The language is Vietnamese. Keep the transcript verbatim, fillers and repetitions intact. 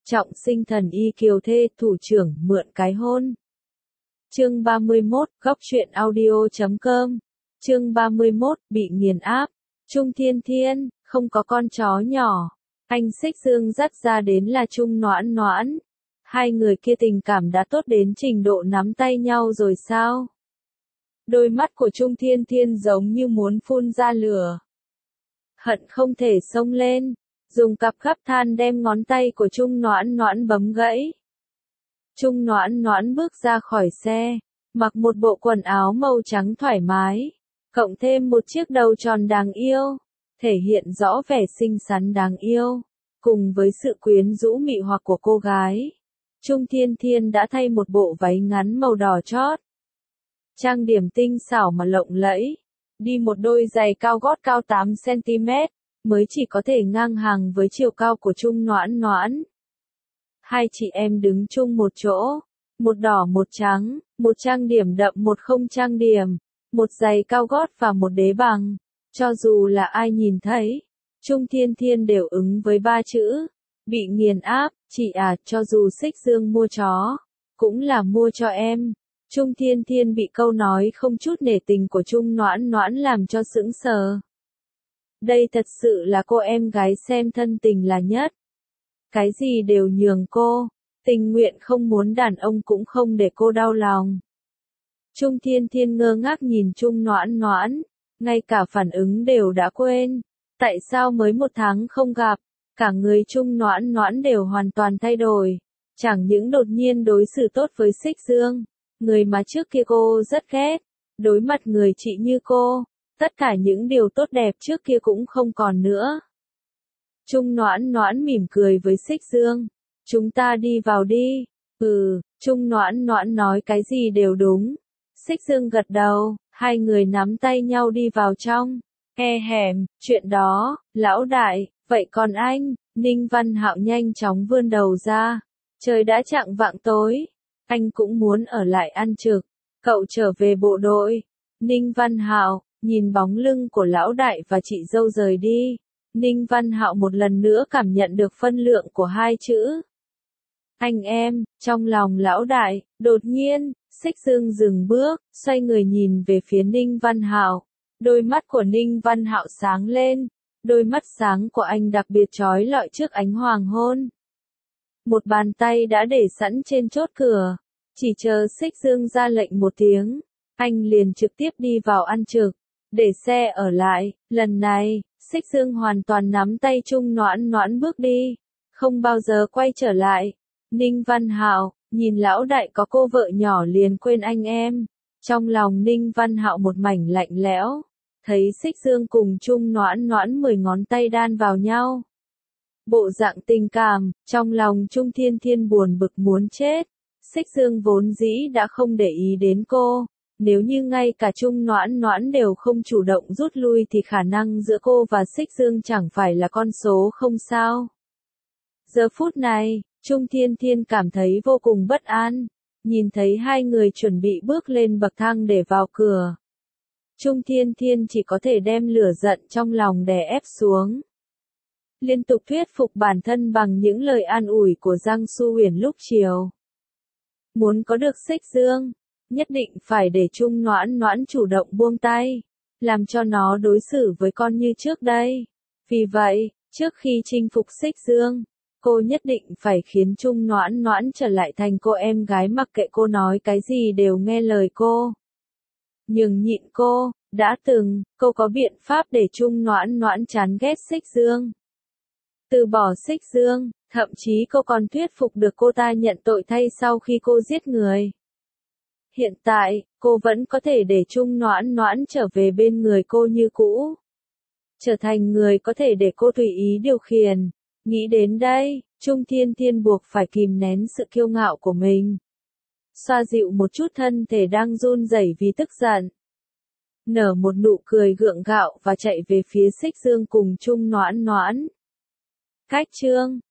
Trọng sinh thần y kiều thê, thủ trưởng mượn cái hôn. Chương ba mươi mốt, góc truyện audio chấm com. Chương ba mươi mốt, bị nghiền áp. Trung Thiên Thiên, không có con chó nhỏ. Anh Xích Dương dắt ra đến là Trung Noãn Noãn. Hai người kia tình cảm đã tốt đến trình độ nắm tay nhau rồi sao? Đôi mắt của Trung Thiên Thiên giống như muốn phun ra lửa. Hận không thể xông lên, dùng cặp gấp than đem ngón tay của Trung Noãn Noãn bấm gãy. Trung Noãn Noãn bước ra khỏi xe, mặc một bộ quần áo màu trắng thoải mái, cộng thêm một chiếc đầu tròn đáng yêu, thể hiện rõ vẻ xinh xắn đáng yêu, cùng với sự quyến rũ mị hoặc của cô gái. Trung Thiên Thiên đã thay một bộ váy ngắn màu đỏ chót, trang điểm tinh xảo mà lộng lẫy, đi một đôi giày cao gót cao tám xăng ti mét, mới chỉ có thể ngang hàng với chiều cao của Trung Noãn Noãn. Hai chị em đứng chung một chỗ, một đỏ một trắng, một trang điểm đậm một không trang điểm, một giày cao gót và một đế bằng. Cho dù là ai nhìn thấy, Trung Thiên Thiên đều ứng với ba chữ, bị nghiền áp. Chị à, cho dù Xích Dương mua chó, cũng là mua cho em. Trung Thiên Thiên bị câu nói không chút nể tình của Trung Noãn Noãn làm cho sững sờ. Đây thật sự là cô em gái xem thân tình là nhất. Cái gì đều nhường cô, tình nguyện không muốn đàn ông cũng không để cô đau lòng. Trung Thiên Thiên ngơ ngác nhìn Trung Noãn Noãn, ngay cả phản ứng đều đã quên. Tại sao mới một tháng không gặp, cả người Trung Noãn Noãn đều hoàn toàn thay đổi. Chẳng những đột nhiên đối xử tốt với Xích Dương, người mà trước kia cô rất ghét, đối mặt người chị như cô, tất cả những điều tốt đẹp trước kia cũng không còn nữa. Trung Noãn Noãn mỉm cười với Xích Dương, chúng ta đi vào đi. Ừ, Trung Noãn Noãn nói cái gì đều đúng. Xích Dương gật đầu, hai người nắm tay nhau đi vào trong. E hẻm, chuyện đó, lão đại, vậy còn anh? Ninh Văn Hạo nhanh chóng vươn đầu ra. Trời đã chạng vạng tối, anh cũng muốn ở lại ăn trực. Cậu trở về bộ đội. Ninh Văn Hạo, nhìn bóng lưng của lão đại và chị dâu rời đi. Ninh Văn Hạo một lần nữa cảm nhận được phân lượng của hai chữ. Anh em, trong lòng lão đại, đột nhiên, Xích Dương dừng bước, xoay người nhìn về phía Ninh Văn Hạo. Đôi mắt của Ninh Văn Hạo sáng lên, đôi mắt sáng của anh đặc biệt chói lọi trước ánh hoàng hôn. Một bàn tay đã để sẵn trên chốt cửa, chỉ chờ Xích Dương ra lệnh một tiếng, anh liền trực tiếp đi vào ăn trực, để xe ở lại. Lần này, Xích Dương hoàn toàn nắm tay Trung Noãn Noãn bước đi, không bao giờ quay trở lại. Ninh Văn Hạo, nhìn lão đại có cô vợ nhỏ liền quên anh em. Trong lòng Ninh Văn Hạo một mảnh lạnh lẽo, thấy Xích Dương cùng Trung Noãn Noãn mười ngón tay đan vào nhau. Bộ dạng tình cảm, trong lòng Trung Thiên Thiên buồn bực muốn chết. Xích Dương vốn dĩ đã không để ý đến cô, nếu như ngay cả Trung Noãn Noãn đều không chủ động rút lui thì khả năng giữa cô và Xích Dương chẳng phải là con số không sao. Giờ phút này, Trung Thiên Thiên cảm thấy vô cùng bất an, nhìn thấy hai người chuẩn bị bước lên bậc thang để vào cửa. Trung Thiên Thiên chỉ có thể đem lửa giận trong lòng đè ép xuống. Liên tục thuyết phục bản thân bằng những lời an ủi của Giang Su Huyền lúc chiều. Muốn có được Xích Dương, nhất định phải để Trung Noãn Noãn chủ động buông tay, làm cho nó đối xử với con như trước đây. Vì vậy, trước khi chinh phục Xích Dương, cô nhất định phải khiến Trung Noãn Noãn trở lại thành cô em gái mặc kệ cô nói cái gì đều nghe lời cô. Nhường nhịn cô, đã từng, cô có biện pháp để Trung Noãn Noãn chán ghét Xích Dương. Từ bỏ Xích Dương, thậm chí cô còn thuyết phục được cô ta nhận tội thay sau khi cô giết người. Hiện tại, cô vẫn có thể để Trung Noãn Noãn trở về bên người cô như cũ. Trở thành người có thể để cô tùy ý điều khiển. Nghĩ đến đây, Trung Thiên Thiên buộc phải kìm nén sự kiêu ngạo của mình. Xoa dịu một chút thân thể đang run rẩy vì tức giận. Nở một nụ cười gượng gạo và chạy về phía Xích Dương cùng Trung Noãn Noãn. Cách chương